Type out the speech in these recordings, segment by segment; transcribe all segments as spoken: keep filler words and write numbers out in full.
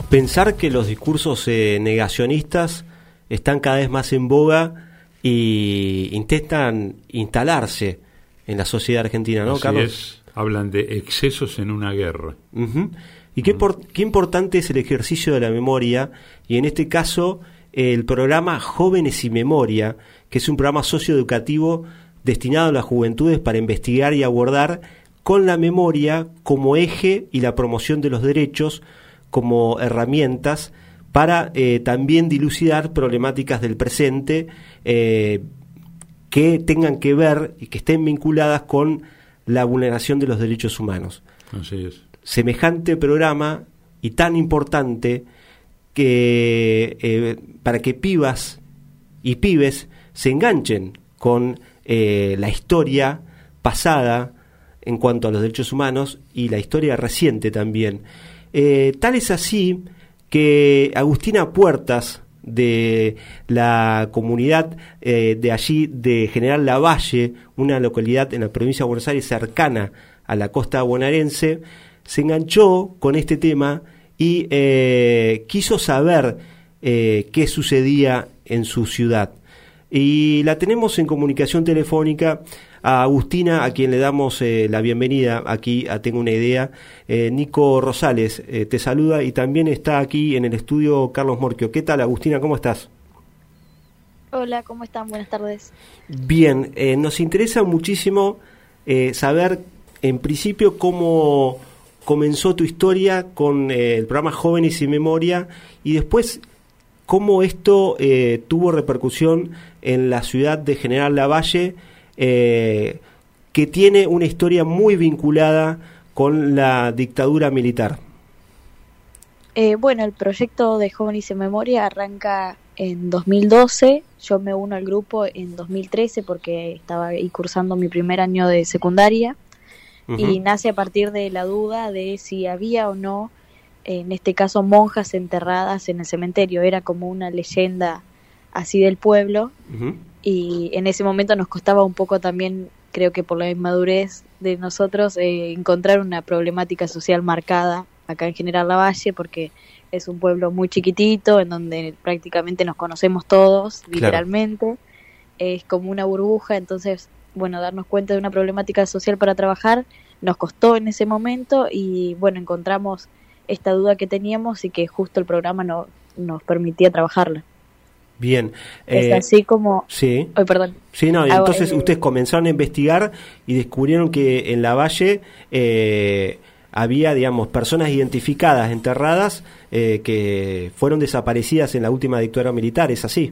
pensar que los discursos eh, negacionistas están cada vez más en boga y intentan instalarse en la sociedad argentina, ¿no, Así Carlos? Es, hablan de excesos en una guerra. Uh-huh. Y qué, por, qué importante es el ejercicio de la memoria, y en este caso el programa Jóvenes y Memoria, que es un programa socioeducativo destinado a las juventudes para investigar y abordar con la memoria como eje y la promoción de los derechos como herramientas para eh, también dilucidar problemáticas del presente eh, que tengan que ver y que estén vinculadas con la vulneración de los derechos humanos. Así es. Semejante programa y tan importante que eh, para que pibas y pibes se enganchen con eh, la historia pasada en cuanto a los derechos humanos y la historia reciente también. Eh, tal es así que Agustina Puertas, de la comunidad eh, de allí de General Lavalle, una localidad en la provincia de Buenos Aires cercana a la costa bonaerense, se enganchó con este tema y eh, quiso saber eh, qué sucedía en su ciudad. Y la tenemos en comunicación telefónica a Agustina, a quien le damos eh, la bienvenida aquí a Tengo una Idea. Eh, Nico Rosales eh, te saluda, y también está aquí en el estudio Carlos Morquio. ¿Qué tal, Agustina? ¿Cómo estás? Hola, ¿cómo están? Buenas tardes. Bien, eh, nos interesa muchísimo eh, saber, en principio, cómo comenzó tu historia con eh, el programa Jóvenes y Memoria, y después cómo esto eh, tuvo repercusión en la ciudad de General Lavalle, eh, que tiene una historia muy vinculada con la dictadura militar. Eh, bueno, el proyecto de Jóvenes y Memoria arranca en dos mil doce. Yo me uno al grupo en dos mil trece porque estaba ahí cursando mi primer año de secundaria. Uh-huh. Y nace a partir de la duda de si había o no, en este caso, monjas enterradas en el cementerio. Era como una leyenda así del pueblo. Uh-huh. Y en ese momento nos costaba un poco también, creo que por la inmadurez de nosotros, eh, encontrar una problemática social marcada acá en General Lavalle, porque es un pueblo muy chiquitito, en donde prácticamente nos conocemos todos, literalmente. Claro. Es como una burbuja, entonces, bueno, darnos cuenta de una problemática social para trabajar nos costó en ese momento, y bueno, encontramos esta duda que teníamos y que justo el programa no, nos permitía trabajarla. Bien. Es eh, así como... Sí. Oh, perdón. Sí, no, entonces eh, ustedes comenzaron a investigar y descubrieron que en Lavalle eh, había, digamos, personas identificadas, enterradas, eh, que fueron desaparecidas en la última dictadura militar, ¿es así?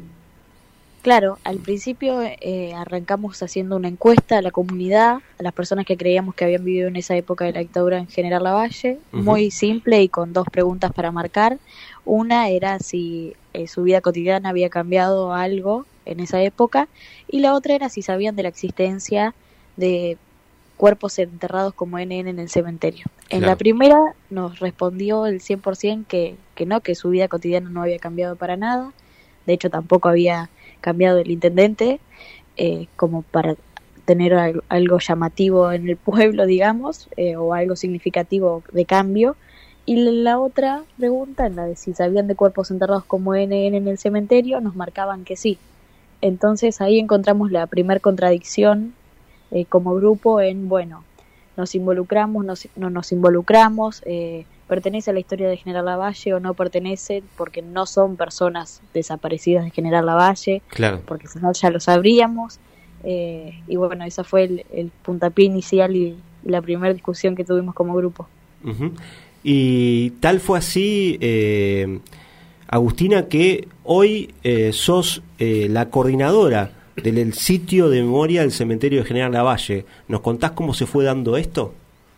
Claro, al principio eh, arrancamos haciendo una encuesta a la comunidad, a las personas que creíamos que habían vivido en esa época de la dictadura en General Lavalle, uh-huh. Muy simple y con dos preguntas para marcar. Una era si eh, su vida cotidiana había cambiado algo en esa época, y la otra era si sabían de la existencia de cuerpos enterrados como N N en el cementerio. En claro. La primera nos respondió el cien por ciento que, que no, que su vida cotidiana no había cambiado para nada. De hecho, tampoco había cambiado el intendente, eh, como para tener algo, algo llamativo en el pueblo, digamos, eh, o algo significativo de cambio. Y la otra pregunta, en la de si sabían de cuerpos enterrados como N N en el cementerio, nos marcaban que sí. Entonces ahí encontramos la primer contradicción eh, como grupo en, bueno, nos involucramos, nos, no nos involucramos, eh, pertenece a la historia de General Lavalle o no pertenece, porque no son personas desaparecidas de General Lavalle, claro. Porque si no ya lo sabríamos, eh, y bueno, esa fue el, el puntapié inicial y la primera discusión que tuvimos como grupo. Uh-huh. Y tal fue así, eh, Agustina, que hoy eh, sos eh, la coordinadora del sitio de memoria del cementerio de General Lavalle. ¿Nos contás cómo se fue dando esto?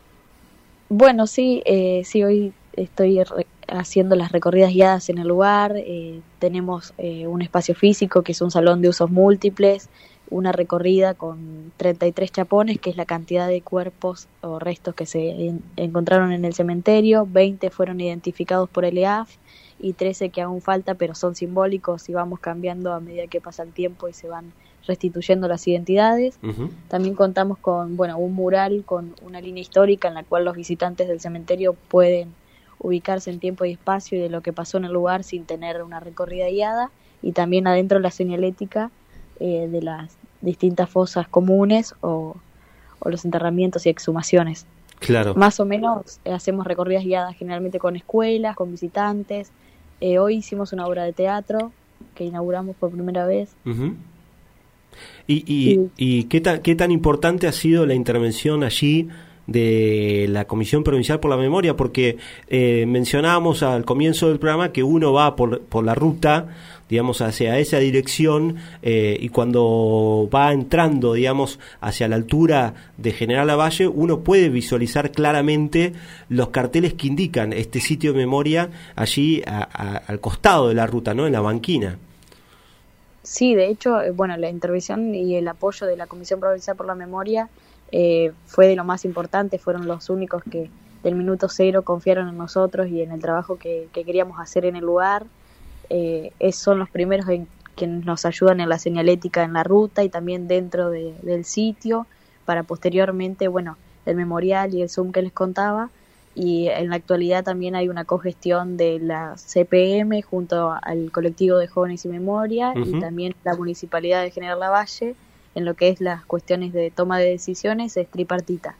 Bueno, sí, eh, sí, hoy estoy re- haciendo las recorridas guiadas en el lugar. Eh, tenemos eh, un espacio físico que es un salón de usos múltiples, una recorrida con treinta y tres chapones, que es la cantidad de cuerpos o restos que se en- encontraron en el cementerio. veinte fueron identificados por el E A F y trece que aún falta, pero son simbólicos y vamos cambiando a medida que pasa el tiempo y se van restituyendo las identidades. Uh-huh. También contamos con, bueno, un mural con una línea histórica en la cual los visitantes del cementerio pueden ubicarse en tiempo y espacio y de lo que pasó en el lugar sin tener una recorrida guiada, y también adentro la señalética eh, de las distintas fosas comunes o, o los enterramientos y exhumaciones. Claro. Más o menos eh, hacemos recorridas guiadas generalmente con escuelas, con visitantes. Eh, hoy hicimos una obra de teatro que inauguramos por primera vez. Uh-huh. ¿Y, y, y qué, tan, qué tan importante ha sido la intervención allí de la Comisión Provincial por la Memoria? Porque eh, mencionábamos al comienzo del programa que uno va por, por la ruta, digamos, hacia esa dirección, eh, y cuando va entrando, digamos, hacia la altura de General Lavalle, uno puede visualizar claramente los carteles que indican este sitio de memoria allí a, a, al costado de la ruta, ¿no? En la banquina. Sí, de hecho, bueno, la intervención y el apoyo de la Comisión Provincial por la Memoria eh, fue de lo más importante. Fueron los únicos que del minuto cero confiaron en nosotros y en el trabajo que, que queríamos hacer en el lugar. Eh, es, son los primeros en quienes nos ayudan en la señalética en la ruta y también dentro de, del sitio, para posteriormente, bueno, el memorial y el Zoom que les contaba. Y en la actualidad también hay una cogestión de la C P M junto al colectivo de Jóvenes y Memoria, uh-huh, y también la Municipalidad de General Lavalle, en lo que es las cuestiones de toma de decisiones, es tripartita.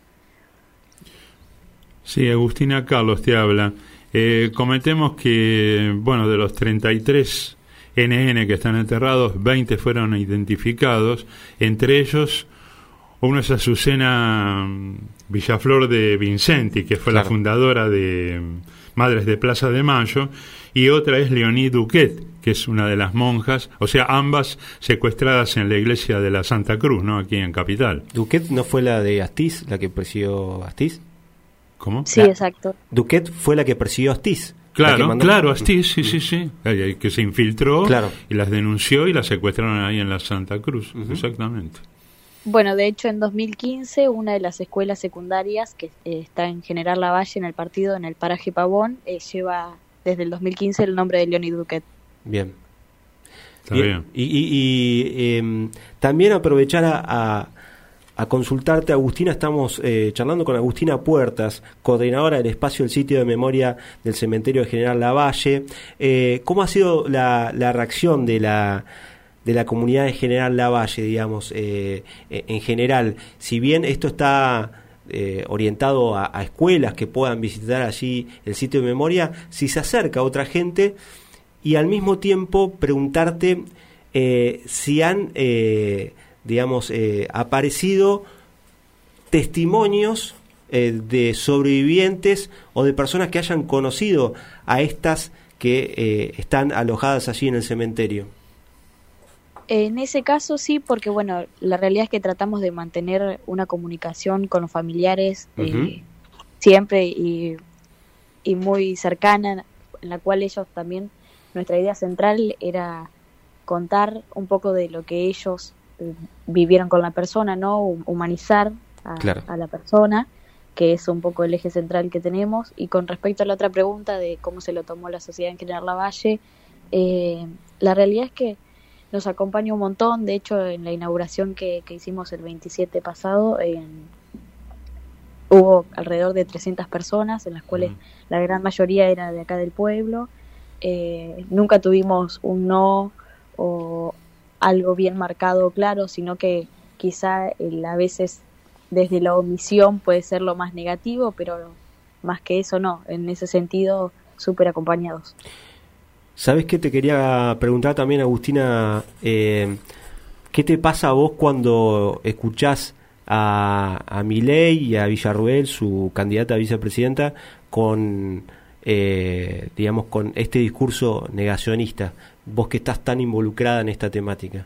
Sí, Agustina, Carlos te habla. Eh, comentemos que, bueno, de los treinta y tres N N que están enterrados, veinte fueron identificados, entre ellos uno es Azucena Villaflor de Vincenti, que fue, claro, la fundadora de Madres de Plaza de Mayo, y otra es Leonie Duquet, que es una de las monjas, o sea, ambas secuestradas en la iglesia de la Santa Cruz, ¿no? Aquí en Capital. ¿Duquet no fue la de Astiz, la que persiguió Astiz? ¿Cómo? Sí, la, exacto. Duquet fue la que persiguió Astiz. Claro, claro, Astiz, sí, sí, sí, que se infiltró, claro, y las denunció y las secuestraron ahí en la Santa Cruz, uh-huh, exactamente. Bueno, de hecho en dos mil quince una de las escuelas secundarias que eh, está en General Lavalle, en el partido, en el paraje Pavón, eh, lleva desde el dos mil quince el nombre de Leonie Duquet. Bien. Está bien. bien. Y, y, y eh, también aprovechar a, a, a consultarte, Agustina. Estamos eh, charlando con Agustina Puertas, coordinadora del espacio del sitio de memoria del cementerio de General Lavalle. Eh, ¿Cómo ha sido la, la reacción de la de la comunidad de General Lavalle, digamos, eh, en general? Si bien esto está eh, orientado a, a escuelas que puedan visitar allí el sitio de memoria, si se acerca a otra gente, y al mismo tiempo preguntarte eh, si han, eh, digamos, eh, aparecido testimonios eh, de sobrevivientes o de personas que hayan conocido a estas que eh, están alojadas allí en el cementerio. En ese caso sí, porque bueno, la realidad es que tratamos de mantener una comunicación con los familiares, uh-huh, eh, siempre y, y muy cercana, en la cual ellos también, nuestra idea central era contar un poco de lo que ellos eh, vivieron con la persona, ¿no? Humanizar a, claro, a la persona, que es un poco el eje central que tenemos. Y con respecto a la otra pregunta de cómo se lo tomó la sociedad en General Lavalle, eh, la realidad es que nos acompaña un montón. De hecho, en la inauguración que, que hicimos el veintisiete pasado, eh, hubo alrededor de trescientas personas, en las cuales uh-huh, la gran mayoría era de acá del pueblo. Eh, nunca tuvimos un no o algo bien marcado o claro, sino que quizá el, a veces desde la omisión puede ser lo más negativo, pero más que eso no, en ese sentido súper acompañados. ¿Sabes qué? Te quería preguntar también, Agustina, eh, ¿qué te pasa a vos cuando escuchás a, a Milei y a Villarruel, su candidata a vicepresidenta, con, eh, digamos, con este discurso negacionista? Vos que estás tan involucrada en esta temática.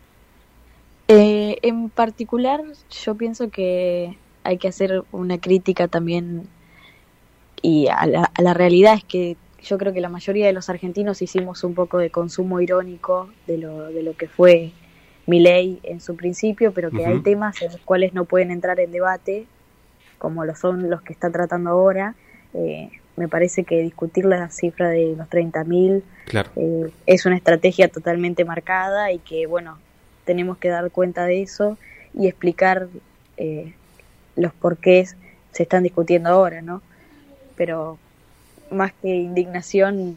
Eh, en particular, yo pienso que hay que hacer una crítica también, y a la, a la realidad es que yo creo que la mayoría de los argentinos hicimos un poco de consumo irónico de lo de lo que fue Milei en su principio, pero que uh-huh, hay temas en los cuales no pueden entrar en debate, como lo son los que está tratando ahora. Eh, me parece que discutir la cifra de los treinta mil, claro, eh, es una estrategia totalmente marcada y que, bueno, tenemos que dar cuenta de eso y explicar eh, los porqués se están discutiendo ahora, ¿no? Pero más que indignación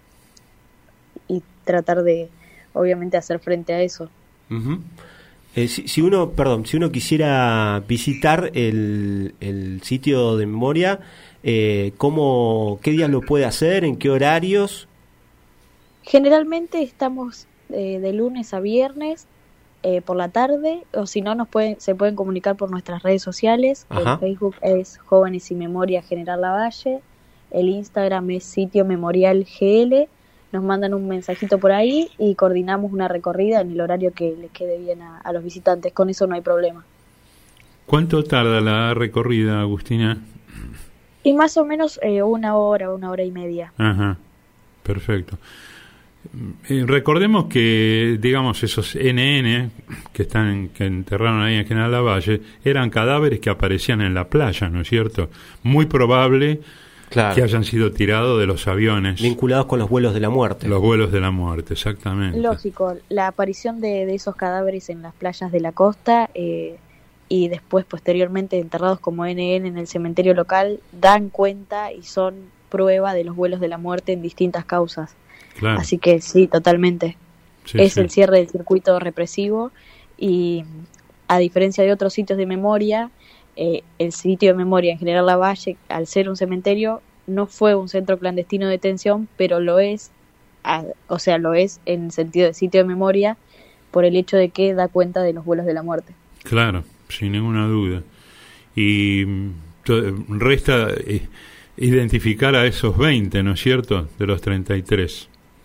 y, y tratar de, obviamente, hacer frente a eso. Uh-huh. Eh, si, si uno, perdón, si uno quisiera visitar el, el sitio de memoria, eh, ¿cómo, qué días lo puede hacer? ¿En qué horarios? Generalmente estamos eh, de lunes a viernes eh, por la tarde, o si no, nos pueden, se pueden comunicar por nuestras redes sociales. Ajá. El Facebook es Jóvenes y Memoria General Lavalle, el Instagram es Sitio Memorial G L. Nos mandan un mensajito por ahí y coordinamos una recorrida en el horario que les quede bien a, a los visitantes. Con eso no hay problema. ¿Cuánto tarda la recorrida, Agustina? Y más o menos eh, una hora, una hora y media. Ajá, perfecto. Eh, recordemos que, digamos, esos N N que están que enterraron ahí en General Lavalle eran cadáveres que aparecían en la playa, ¿no es cierto? Muy probable... Claro. Que hayan sido tirados de los aviones. Vinculados con los vuelos de la muerte. Los vuelos de la muerte, exactamente. Lógico, la aparición de, de esos cadáveres en las playas de la costa eh, y después posteriormente enterrados como N N en el cementerio local dan cuenta y son prueba de los vuelos de la muerte en distintas causas. Claro. Así que sí, totalmente. Sí, es sí. el cierre del circuito represivo y a diferencia de otros sitios de memoria... Eh, el sitio de memoria en General Lavalle, al ser un cementerio, no fue un centro clandestino de detención, pero lo es, a, o sea, lo es en sentido de sitio de memoria por el hecho de que da cuenta de los vuelos de la muerte. Claro, sin ninguna duda. Y to, resta eh, identificar a esos veinte, ¿no es cierto?, de los treinta y tres.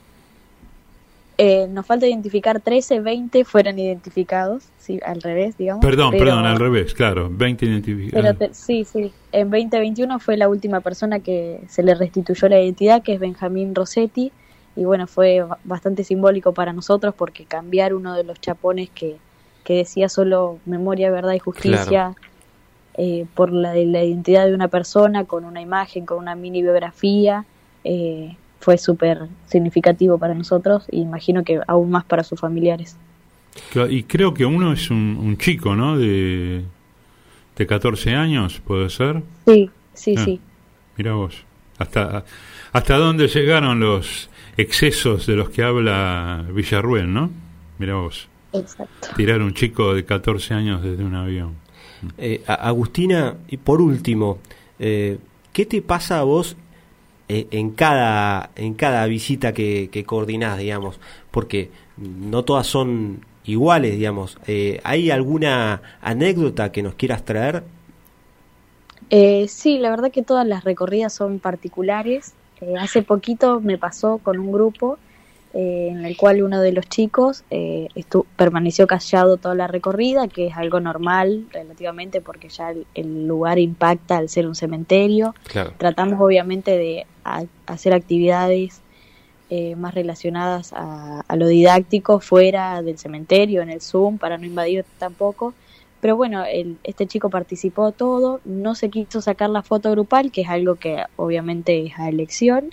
Eh, nos falta identificar trece, veinte fueron identificados, sí, al revés, digamos. Perdón, pero, perdón, al revés, claro, veinte identificados. Pero te, sí, sí, en veinte veintiuno fue la última persona que se le restituyó la identidad, que es Benjamín Rossetti, y bueno, fue bastante simbólico para nosotros porque cambiar uno de los chapones que, que decía solo memoria, verdad y justicia, claro. eh, por la, la identidad de una persona, con una imagen, con una mini biografía, eh, fue súper significativo para nosotros y imagino que aún más para sus familiares. Y creo que uno es un, un chico, ¿no? De, de catorce años, ¿puede ser? Sí, sí, ah, sí. Mira vos. Hasta, ¿Hasta dónde llegaron los excesos de los que habla Villarruel, no? Mira vos. Exacto. Tirar un chico de catorce años desde un avión. Eh, Agustina, y por último, eh, ¿qué te pasa a vos en cada en cada visita que, que coordinás, digamos? Porque no todas son iguales, digamos. Eh, ¿hay alguna anécdota que nos quieras traer? Eh, sí, la verdad que todas las recorridas son particulares. Eh, hace poquito me pasó con un grupo eh, en el cual uno de los chicos eh, estu- permaneció callado toda la recorrida, que es algo normal relativamente porque ya el, el lugar impacta al ser un cementerio. Claro. Tratamos obviamente de a, hacer actividades eh, más relacionadas a, a lo didáctico fuera del cementerio, en el Zoom, para no invadir tampoco. Pero bueno, el, este chico participó todo, no se quiso sacar la foto grupal, que es algo que obviamente es a elección,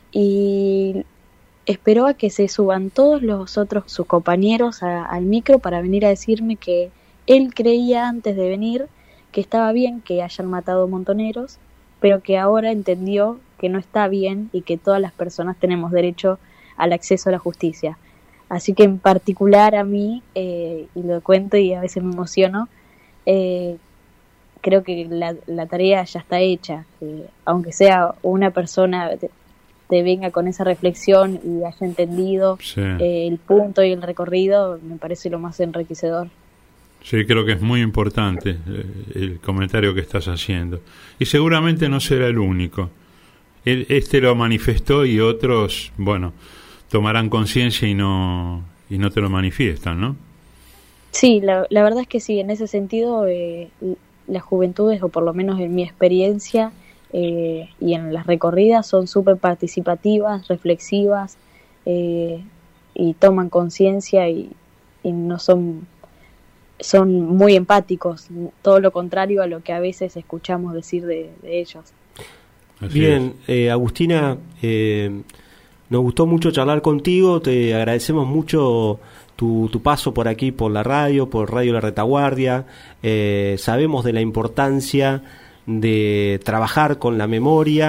y esperó a que se suban todos los otros, sus compañeros a, al micro para venir a decirme que él creía antes de venir que estaba bien que hayan matado montoneros, pero que ahora entendió que no está bien y que todas las personas tenemos derecho al acceso a la justicia. Así que en particular a mí, eh, y lo cuento y a veces me emociono, eh, creo que la, la tarea ya está hecha. Eh, aunque sea una persona te, te venga con esa reflexión y haya entendido sí. eh, el punto y el recorrido, me parece lo más enriquecedor. Sí, creo que es muy importante eh, el comentario que estás haciendo. Y seguramente no será el único. Él, este lo manifestó y otros, bueno, tomarán conciencia y no y no te lo manifiestan, ¿no? Sí, la, la verdad es que sí, en ese sentido eh, las juventudes, o por lo menos en mi experiencia eh, y en las recorridas, son súper participativas, reflexivas eh, y toman conciencia y, y no son, son muy empáticos, todo lo contrario a lo que a veces escuchamos decir de, de ellos. Así Bien, eh, Agustina, eh, nos gustó mucho charlar contigo, te agradecemos mucho tu, tu paso por aquí, por la radio, por Radio La Retaguardia. Eh, sabemos de la importancia de trabajar con la memoria,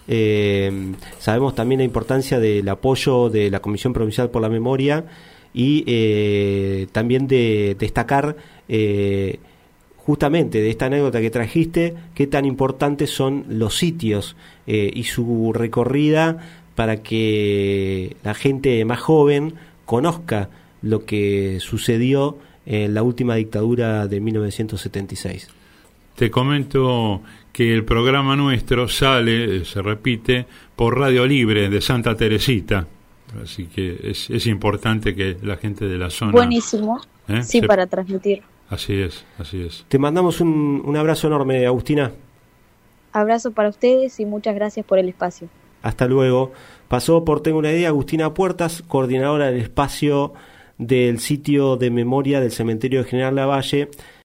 Eh, sabemos también la importancia del apoyo de la Comisión Provincial por la Memoria y eh, también de destacar eh, justamente de esta anécdota que trajiste, qué tan importantes son los sitios eh, y su recorrida para que la gente más joven conozca lo que sucedió en la última dictadura de mil novecientos setenta y seis. Te comento que el programa nuestro sale, se repite, por Radio Libre de Santa Teresita. Así que es, es importante que la gente de la zona... Buenísimo, ¿eh? sí, Se... para transmitir. Así es, así es. Te mandamos un, un abrazo enorme, Agustina. Abrazo para ustedes y muchas gracias por el espacio. Hasta luego. Pasó por Tengo una idea Agustina Puertas, coordinadora del espacio del sitio de memoria del Cementerio de General Lavalle.